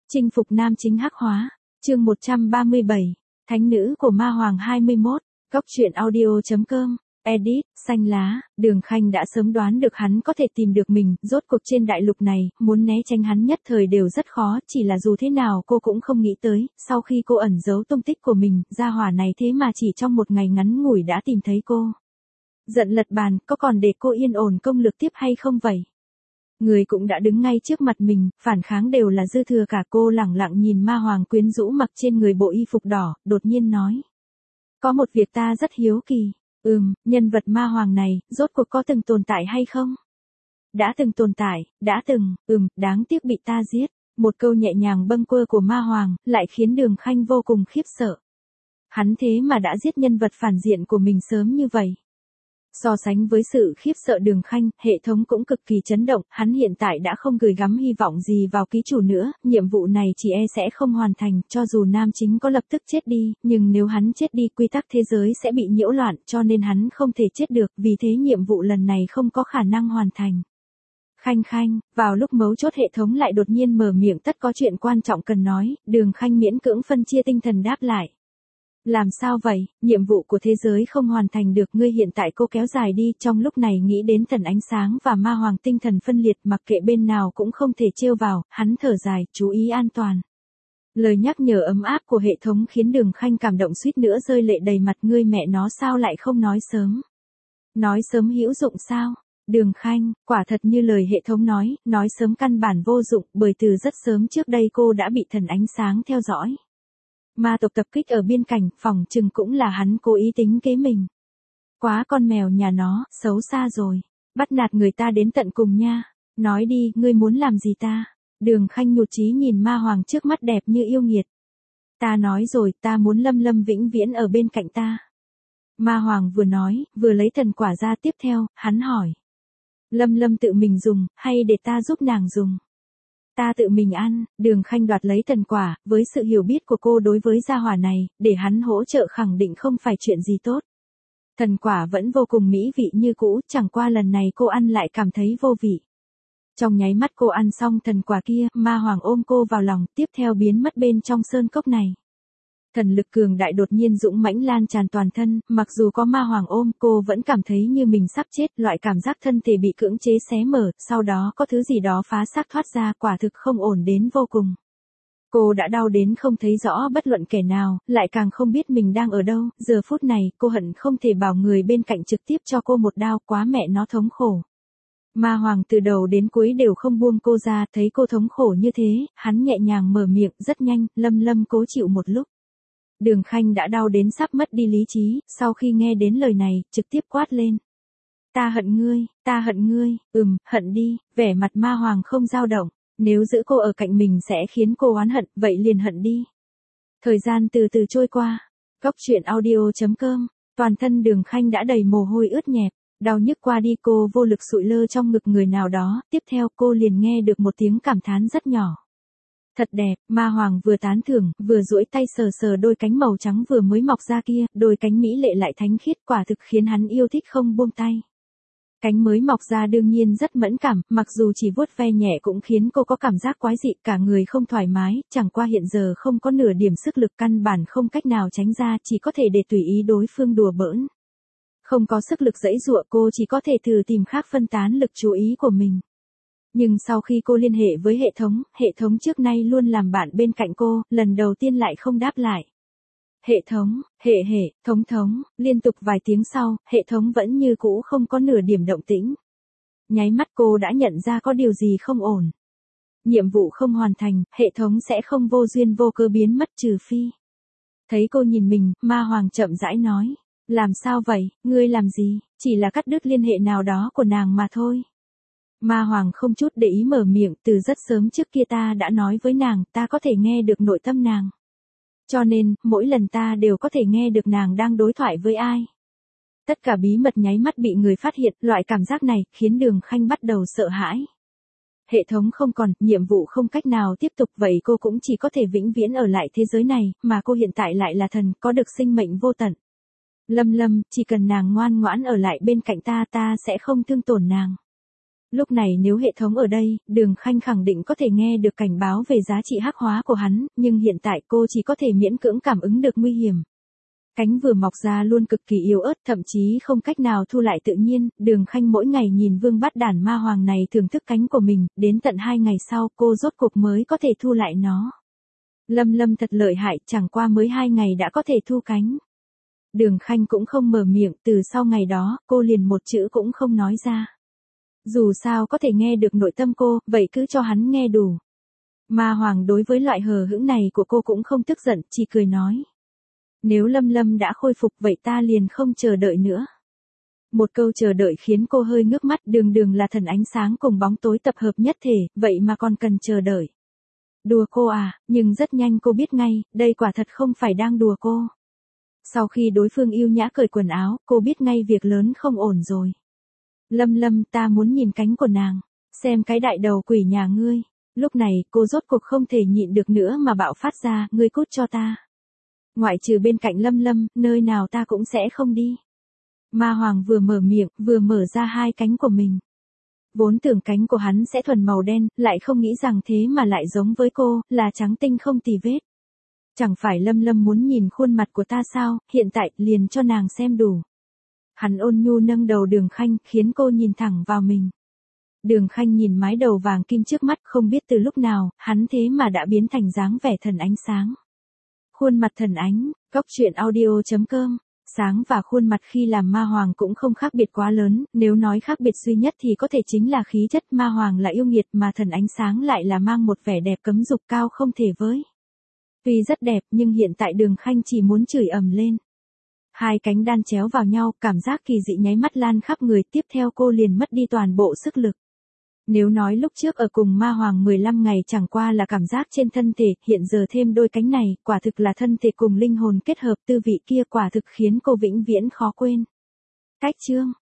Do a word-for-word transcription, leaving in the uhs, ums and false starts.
Chinh phục nam chính hắc hóa, chương một trăm ba mươi bảy, Thánh nữ của ma hoàng hai mươi mốt, góc truyện audio chấm com, edit, xanh lá, Đường Khanh đã sớm đoán được hắn có thể tìm được mình, rốt cuộc trên đại lục này, muốn né tránh hắn nhất thời đều rất khó, chỉ là dù thế nào cô cũng không nghĩ tới, sau khi cô ẩn giấu tung tích của mình, gia hỏa này thế mà chỉ trong một ngày ngắn ngủi đã tìm thấy cô. Giận lật bàn, có còn để cô yên ổn công lược tiếp hay không vậy? Người cũng đã đứng ngay trước mặt mình, phản kháng đều là dư thừa cả. Cô lẳng lặng nhìn ma hoàng quyến rũ mặc trên người bộ y phục đỏ, đột nhiên nói. Có một việc ta rất hiếu kỳ. Ừm, nhân vật ma hoàng này, rốt cuộc có từng tồn tại hay không? Đã từng tồn tại, đã từng, ừm, đáng tiếc bị ta giết. Một câu nhẹ nhàng bâng quơ của ma hoàng, lại khiến Đường Khanh vô cùng khiếp sợ. Hắn thế mà đã giết nhân vật phản diện của mình sớm như vậy. So sánh với sự khiếp sợ Đường Khanh, hệ thống cũng cực kỳ chấn động, hắn hiện tại đã không gửi gắm hy vọng gì vào ký chủ nữa, nhiệm vụ này chỉ e sẽ không hoàn thành, cho dù nam chính có lập tức chết đi, nhưng nếu hắn chết đi quy tắc thế giới sẽ bị nhiễu loạn, cho nên hắn không thể chết được, vì thế nhiệm vụ lần này không có khả năng hoàn thành. Khanh Khanh, vào lúc mấu chốt hệ thống lại đột nhiên mở miệng tất có chuyện quan trọng cần nói, Đường Khanh miễn cưỡng phân chia tinh thần đáp lại. Làm sao vậy, nhiệm vụ của thế giới không hoàn thành được, ngươi hiện tại cô kéo dài đi, trong lúc này nghĩ đến thần ánh sáng và ma hoàng tinh thần phân liệt, mặc kệ bên nào cũng không thể trêu vào, hắn thở dài, chú ý an toàn. Lời nhắc nhở ấm áp của hệ thống khiến Đường Khanh cảm động suýt nữa rơi lệ đầy mặt, ngươi mẹ nó sao lại không nói sớm. Nói sớm hữu dụng sao? Đường Khanh, quả thật như lời hệ thống nói, nói sớm căn bản vô dụng, bởi từ rất sớm trước đây cô đã bị thần ánh sáng theo dõi. Ma tộc tập kích ở biên cảnh, phòng chừng cũng là hắn cố ý tính kế mình. Quá con mèo nhà nó, xấu xa rồi. Bắt nạt người ta đến tận cùng nha. Nói đi, ngươi muốn làm gì ta? Đường Khanh nhụt chí nhìn ma hoàng trước mắt đẹp như yêu nghiệt. Ta nói rồi, ta muốn Lâm Lâm vĩnh viễn ở bên cạnh ta. Ma hoàng vừa nói, vừa lấy thần quả ra, tiếp theo, hắn hỏi. Lâm Lâm tự mình dùng, hay để ta giúp nàng dùng? Ta tự mình ăn. Đường Khanh đoạt lấy thần quả, với sự hiểu biết của cô đối với gia hỏa này, để hắn hỗ trợ khẳng định không phải chuyện gì tốt. Thần quả vẫn vô cùng mỹ vị như cũ, chẳng qua lần này cô ăn lại cảm thấy vô vị. Trong nháy mắt cô ăn xong thần quả kia, ma hoàng ôm cô vào lòng, tiếp theo biến mất bên trong sơn cốc này. Thần lực cường đại đột nhiên dũng mãnh lan tràn toàn thân, mặc dù có ma hoàng ôm, cô vẫn cảm thấy như mình sắp chết, loại cảm giác thân thể bị cưỡng chế xé mở, sau đó có thứ gì đó phá xác thoát ra, quả thực không ổn đến vô cùng. Cô đã đau đến không thấy rõ bất luận kẻ nào, lại càng không biết mình đang ở đâu, giờ phút này, cô hận không thể bảo người bên cạnh trực tiếp cho cô một đao, quá mẹ nó thống khổ. Ma hoàng từ đầu đến cuối đều không buông cô ra, thấy cô thống khổ như thế, hắn nhẹ nhàng mở miệng, rất nhanh, Lâm Lâm cố chịu một lúc. Đường Khanh đã đau đến sắp mất đi lý trí, sau khi nghe đến lời này, trực tiếp quát lên. Ta hận ngươi, ta hận ngươi, ừm, hận đi, vẻ mặt ma hoàng không dao động, nếu giữ cô ở cạnh mình sẽ khiến cô oán hận, vậy liền hận đi. Thời gian từ từ trôi qua, góc truyện audio chấm com, toàn thân Đường Khanh đã đầy mồ hôi ướt nhẹp, đau nhức qua đi cô vô lực sụi lơ trong ngực người nào đó, tiếp theo cô liền nghe được một tiếng cảm thán rất nhỏ. Thật đẹp, ma hoàng vừa tán thưởng, vừa duỗi tay sờ sờ đôi cánh màu trắng vừa mới mọc ra kia, đôi cánh mỹ lệ lại thánh khiết, quả thực khiến hắn yêu thích không buông tay. Cánh mới mọc ra đương nhiên rất mẫn cảm, mặc dù chỉ vuốt ve nhẹ cũng khiến cô có cảm giác quái dị, cả người không thoải mái, chẳng qua hiện giờ không có nửa điểm sức lực, căn bản không cách nào tránh ra, chỉ có thể để tùy ý đối phương đùa bỡn. Không có sức lực giãy giụa, cô chỉ có thể thử tìm khác phân tán lực chú ý của mình. Nhưng sau khi cô liên hệ với hệ thống, hệ thống trước nay luôn làm bạn bên cạnh cô, lần đầu tiên lại không đáp lại. Hệ thống, hệ hệ, thống thống, liên tục vài tiếng sau, hệ thống vẫn như cũ không có nửa điểm động tĩnh. Nháy mắt cô đã nhận ra có điều gì không ổn. Nhiệm vụ không hoàn thành, hệ thống sẽ không vô duyên vô cớ biến mất trừ phi. Thấy cô nhìn mình, ma hoàng chậm rãi nói. Làm sao vậy, ngươi làm gì, chỉ là cắt đứt liên hệ nào đó của nàng mà thôi. Ma hoàng không chút để ý mở miệng, từ rất sớm trước kia ta đã nói với nàng, ta có thể nghe được nội tâm nàng. Cho nên, mỗi lần ta đều có thể nghe được nàng đang đối thoại với ai. Tất cả bí mật nháy mắt bị người phát hiện, loại cảm giác này, khiến Đường Khanh bắt đầu sợ hãi. Hệ thống không còn, nhiệm vụ không cách nào tiếp tục, vậy cô cũng chỉ có thể vĩnh viễn ở lại thế giới này, mà cô hiện tại lại là thần, có được sinh mệnh vô tận. Lâm Lâm, chỉ cần nàng ngoan ngoãn ở lại bên cạnh ta, ta sẽ không thương tổn nàng. Lúc này nếu hệ thống ở đây, Đường Khanh khẳng định có thể nghe được cảnh báo về giá trị hắc hóa của hắn, nhưng hiện tại cô chỉ có thể miễn cưỡng cảm ứng được nguy hiểm. Cánh vừa mọc ra luôn cực kỳ yếu ớt, thậm chí không cách nào thu lại tự nhiên, Đường Khanh mỗi ngày nhìn vương bát đản ma hoàng này thưởng thức cánh của mình, đến tận hai ngày sau cô rốt cuộc mới có thể thu lại nó. Lâm Lâm thật lợi hại, chẳng qua mới hai ngày đã có thể thu cánh. Đường Khanh cũng không mở miệng, từ sau ngày đó, cô liền một chữ cũng không nói ra. Dù sao có thể nghe được nội tâm cô, vậy cứ cho hắn nghe đủ. Ma hoàng đối với loại hờ hững này của cô cũng không tức giận, chỉ cười nói. Nếu Lâm Lâm đã khôi phục vậy ta liền không chờ đợi nữa. Một câu chờ đợi khiến cô hơi ngước mắt, đường đường là thần ánh sáng cùng bóng tối tập hợp nhất thể, vậy mà còn cần chờ đợi. Đùa cô à, nhưng rất nhanh cô biết ngay, đây quả thật không phải đang đùa cô. Sau khi đối phương yêu nhã cởi quần áo, cô biết ngay việc lớn không ổn rồi. Lâm Lâm, ta muốn nhìn cánh của nàng, xem cái đại đầu quỷ nhà ngươi. Lúc này, cô rốt cuộc không thể nhịn được nữa mà bạo phát ra, ngươi cút cho ta. Ngoại trừ bên cạnh Lâm Lâm, nơi nào ta cũng sẽ không đi. Ma hoàng vừa mở miệng, vừa mở ra hai cánh của mình. Vốn tưởng cánh của hắn sẽ thuần màu đen, lại không nghĩ rằng thế mà lại giống với cô, là trắng tinh không tì vết. Chẳng phải Lâm Lâm muốn nhìn khuôn mặt của ta sao, hiện tại, liền cho nàng xem đủ. Hắn ôn nhu nâng đầu Đường Khanh, khiến cô nhìn thẳng vào mình. Đường Khanh nhìn mái đầu vàng kim trước mắt, không biết từ lúc nào, hắn thế mà đã biến thành dáng vẻ thần ánh sáng. Khuôn mặt thần ánh, góc truyện audio chấm com. Sáng và khuôn mặt khi làm ma hoàng cũng không khác biệt quá lớn, nếu nói khác biệt duy nhất thì có thể chính là khí chất. Ma hoàng là yêu nghiệt mà thần ánh sáng lại là mang một vẻ đẹp cấm dục cao không thể với. Tuy rất đẹp nhưng hiện tại Đường Khanh chỉ muốn chửi ầm lên. Hai cánh đan chéo vào nhau, cảm giác kỳ dị nháy mắt lan khắp người, tiếp theo cô liền mất đi toàn bộ sức lực. Nếu nói lúc trước ở cùng ma hoàng mười lăm ngày chẳng qua là cảm giác trên thân thể, hiện giờ thêm đôi cánh này, quả thực là thân thể cùng linh hồn kết hợp, tư vị kia quả thực khiến cô vĩnh viễn khó quên. Cách chương